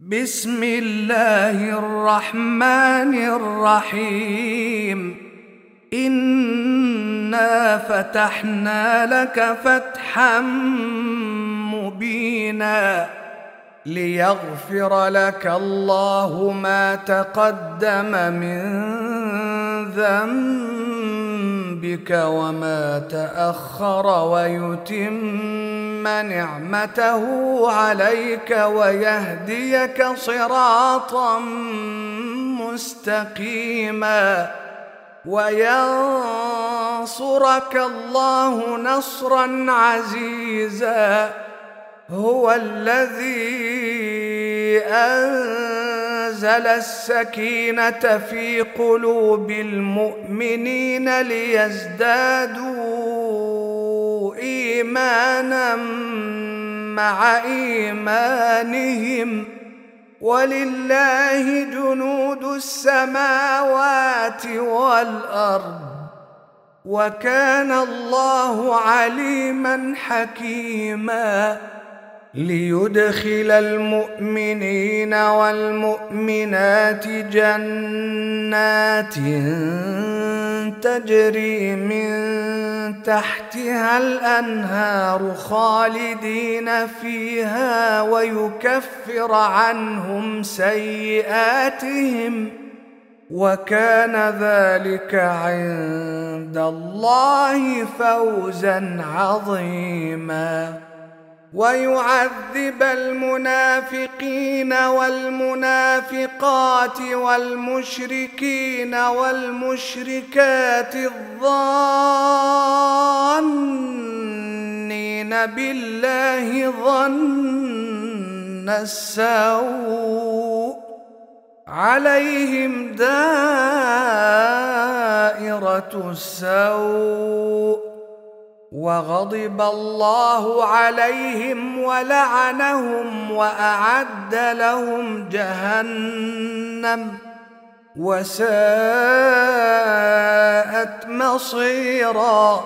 بسم الله الرحمن الرحيم. إنا فتحنا لك فتحا مبينا ليغفر لك الله ما تقدم من ذنبك وما تأخر ويتم نعمته عليك ويهديك صراطا مستقيما وينصرك الله نصرا عزيزا. هو الذي أنزل السكينة في قلوب المؤمنين ليزدادوا إيمانا مع إيمانهم ولله جنود السماوات والأرض وكان الله عليما حكيما. ليدخل المؤمنين والمؤمنات جنات تجري من تحتها الأنهار خالدين فيها ويكفر عنهم سيئاتهم وكان ذلك عند الله فوزا عظيما. ويعذب المنافقين والمنافقات والمشركين والمشركات الظانين بالله ظن السوء عليهم دائرة السوء وغضب الله عليهم ولعنهم وأعد لهم جهنم وساءت مصيرا.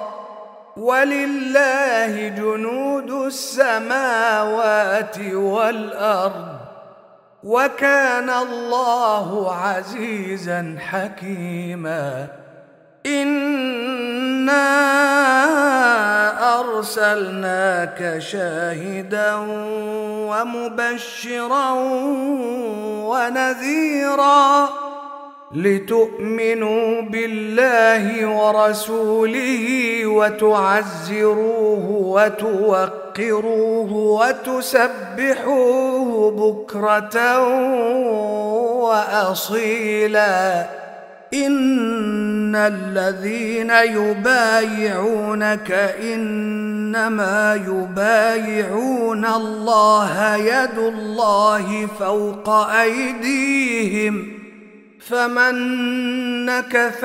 ولله جنود السماوات والأرض وكان الله عزيزا حكيما. إنا أرسلناك شاهدا ومبشرا ونذيرا لتؤمنوا بالله ورسوله وتعزروه وتوقروه وتسبحوه بكرة وأصيلا. إن الذين يبايعونك إنما يبايعون الله يد الله فوق أيديهم فمن نكث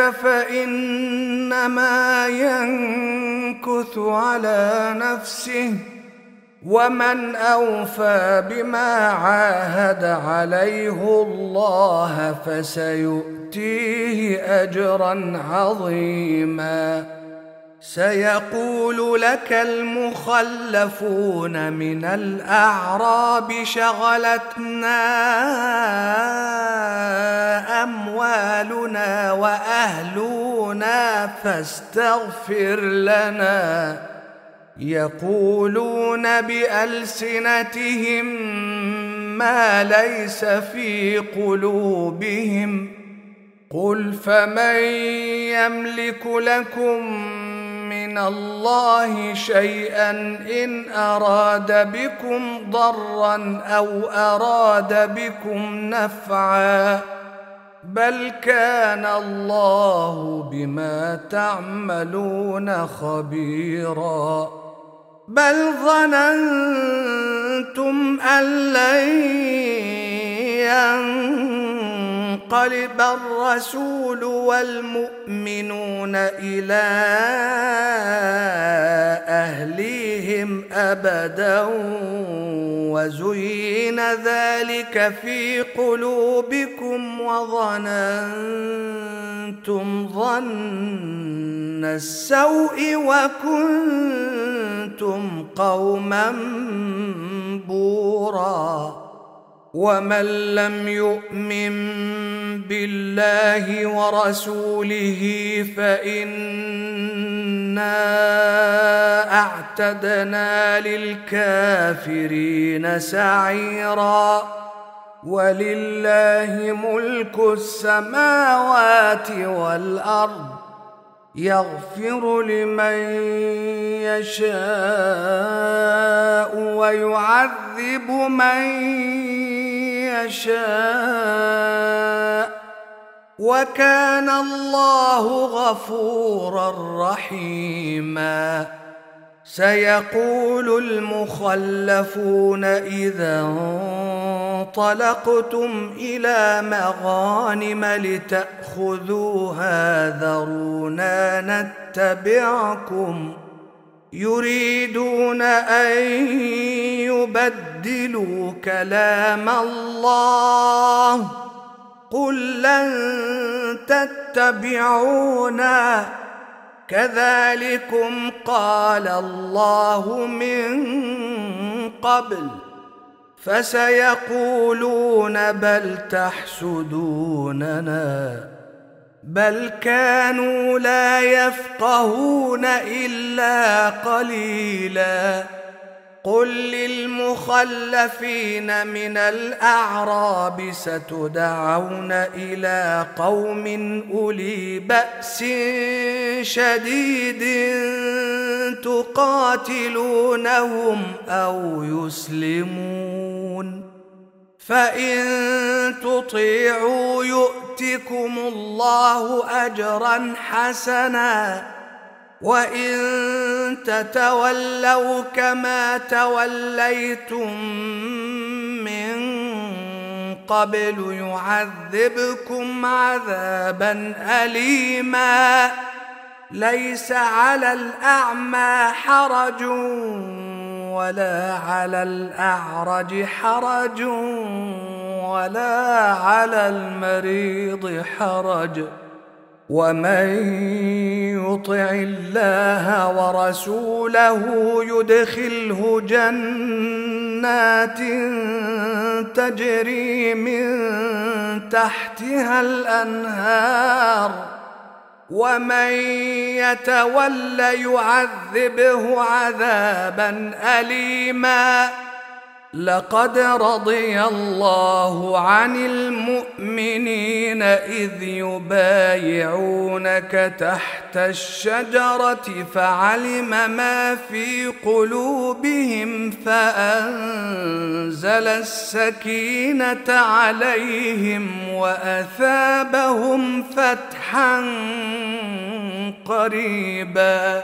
فإنما ينكث على نفسه ومن أوفى بما عاهد عليه الله فسيؤتيه أجرا عظيما. سيقول لك المخلفون من الأعراب شغلتنا أموالنا وأهلنا فاستغفر لنا. يقولون بألسنتهم ما ليس في قلوبهم قل فمن يملك لكم من الله شيئا إن أراد بكم ضرا أو أراد بكم نفعا بل كان الله بما تعملون خبيرا. بل ظننتم أن لن ينقلب الرسول والمؤمنون إلى أهليهم أبدا وزين ذلك في قلوبكم وظننتم ظن السوء وكنتم قوما بورا. ومن لم يؤمن بالله ورسوله فإنا أعتدنا للكافرين سعيرا ولله ملك السماوات والأرض يغفر لمن يشاء ويعذب من يشاء وكان الله غفورا رحيما. سيقول المخلفون إذا انطلقتم إلى مغانم لتأخذوها ذرونا نتبعكم يريدون أن يبدلوا كلام الله قل لن تتبعونا كذلكم قال الله من قبل فسيقولون بل تحسدوننا بل كانوا لا يفقهون إلا قليلا. قل للمخلفين من الأعراب ستدعون إلى قوم أولي بأس شديد تقاتلونهم أو يسلمون فإن تطيعوا يؤتكم الله أجرا حسنا وإن تتولوا كما توليتم من قبل يعذبكم عذابا أليما. ليس على الأعمى حرج ولا على الأعرج حرج ولا على المريض حرج ومن يطع الله ورسوله يدخله جنات تجري من تحتها الأنهار ومن يتول يعذبه عذابا أليما. لقد رضي الله عن المؤمنين إذ يبايعونك تحت الشجرة فعلم ما في قلوبهم فأنزل السكينة عليهم وأثابهم فتحا قريبا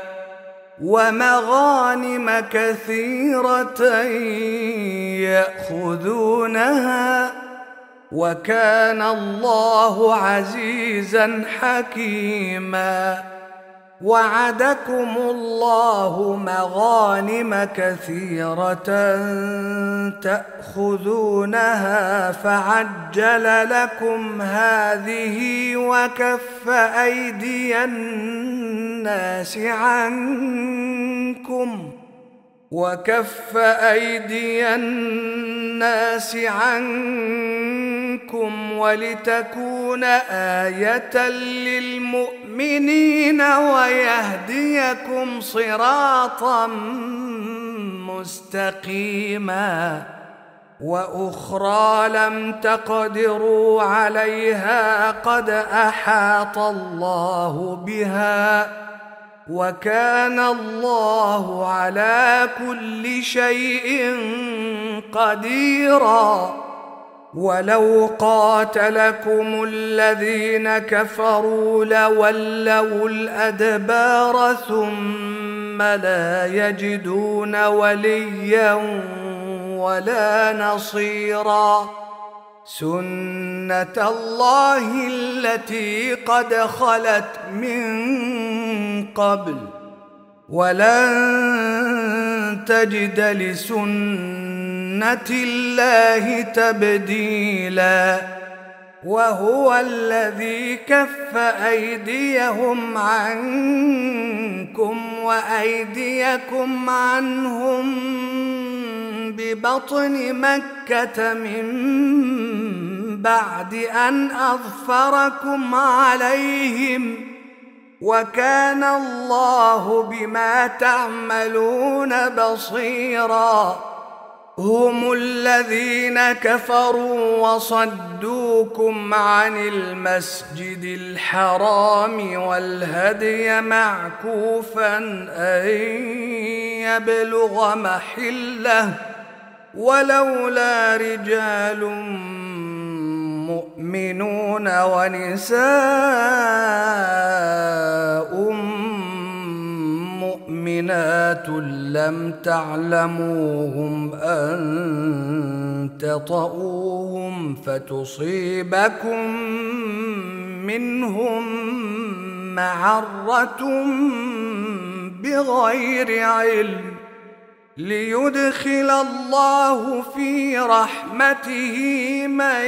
ومغانم كثيرة يأخذونها وكان الله عزيزا حكيما. وعدكم الله مغانم كثيرة تأخذونها فعجل لكم هذه وكف أيدي الناس عنكم ولتكون آية للمؤمنين ويهديكم صراطا مستقيما. وأخرى لم تقدروا عليها قد أحاط الله بها وكان الله على كل شيء قديرا. ولو قاتلكم الذين كفروا لولوا الأدبار ثم لا يجدون وليا ولا نصيرا. سنة الله التي قد خلت من قبل ولن تجد لسنة الله تبديلا. وهو الذي كف أيديهم عنكم وأيديكم عنهم ببطن مكة من بعد أن أظفركم عليهم وكان الله بما تعملون بصيرا هم الذين كفروا وصدوكم عن المسجد الحرام والهدي معكوفا أن يبلغ محله ولولا رجال مؤمنون ونساء مؤمنات لم تعلموهم أن تطؤوهم فتصيبكم منهم معرة بغير علم ليدخل الله في رحمته من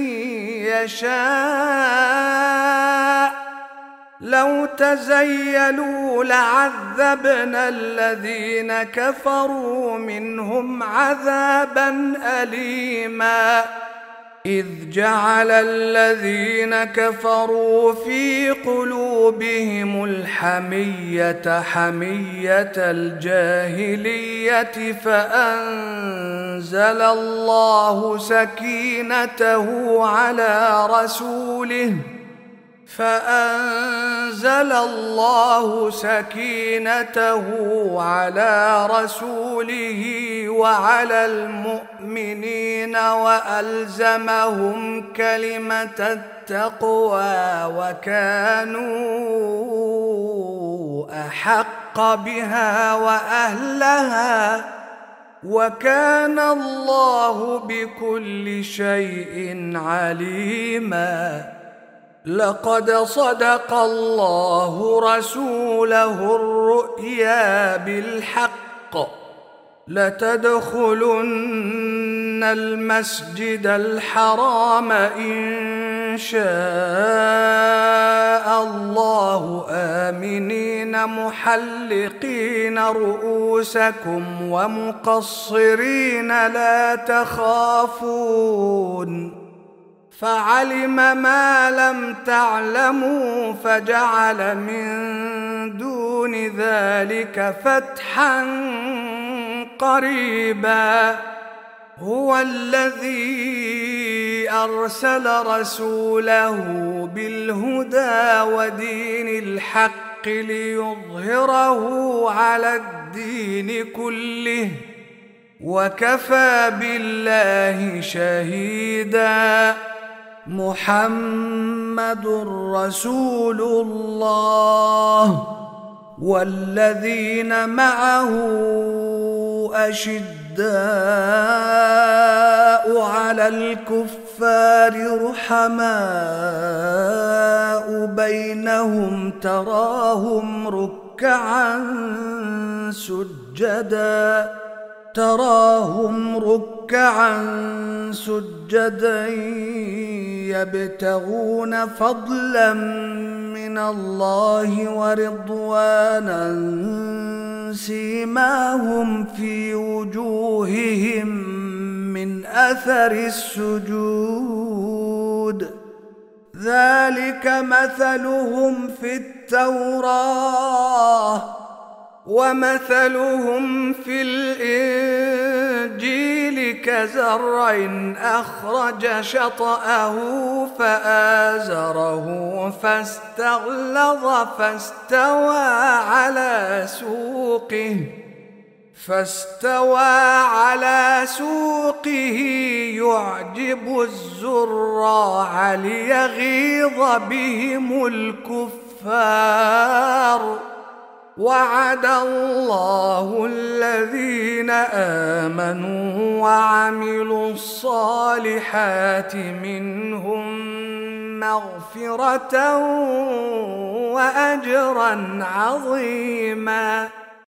يشاء لو تزيلوا لعذبنا الذين كفروا منهم عذابا أليما إذ جعل الذين كفروا في قلوبهم الحمية حمية الجاهلية فأنزل الله سكينته على رسوله وعلى المؤمنين وألزمهم كلمة التقوى وكانوا أحق بها وأهلها وكان الله بكل شيء عليما لقد صدق الله رسوله الرؤيا بالحق لتدخلن المسجد الحرام إن شاء الله آمنين محلقين رؤوسكم ومقصرين لا تخافون فعلم ما لم تعلموا فجعل من دون ذلك فتحا قريبا هو الذي أرسل رسوله بالهدى ودين الحق ليظهره على الدين كله وكفى بالله شهيدا محمد رسول الله والذين معه أشداء على الكفار رحماء بينهم تراهم ركعا سجدا يبتغون فضلا من الله ورضوانا سيماهم في وجوههم من أثر السجود ذلك مثلهم في التوراة ومثلهم في الإنجيل كزرع أخرج شطأه فآزره فاستوى على سوقه يعجب الزراع ليغيظ بهم الكفار وعد الله الذين آمنوا وعملوا الصالحات منهم مغفرة وأجرا عظيما.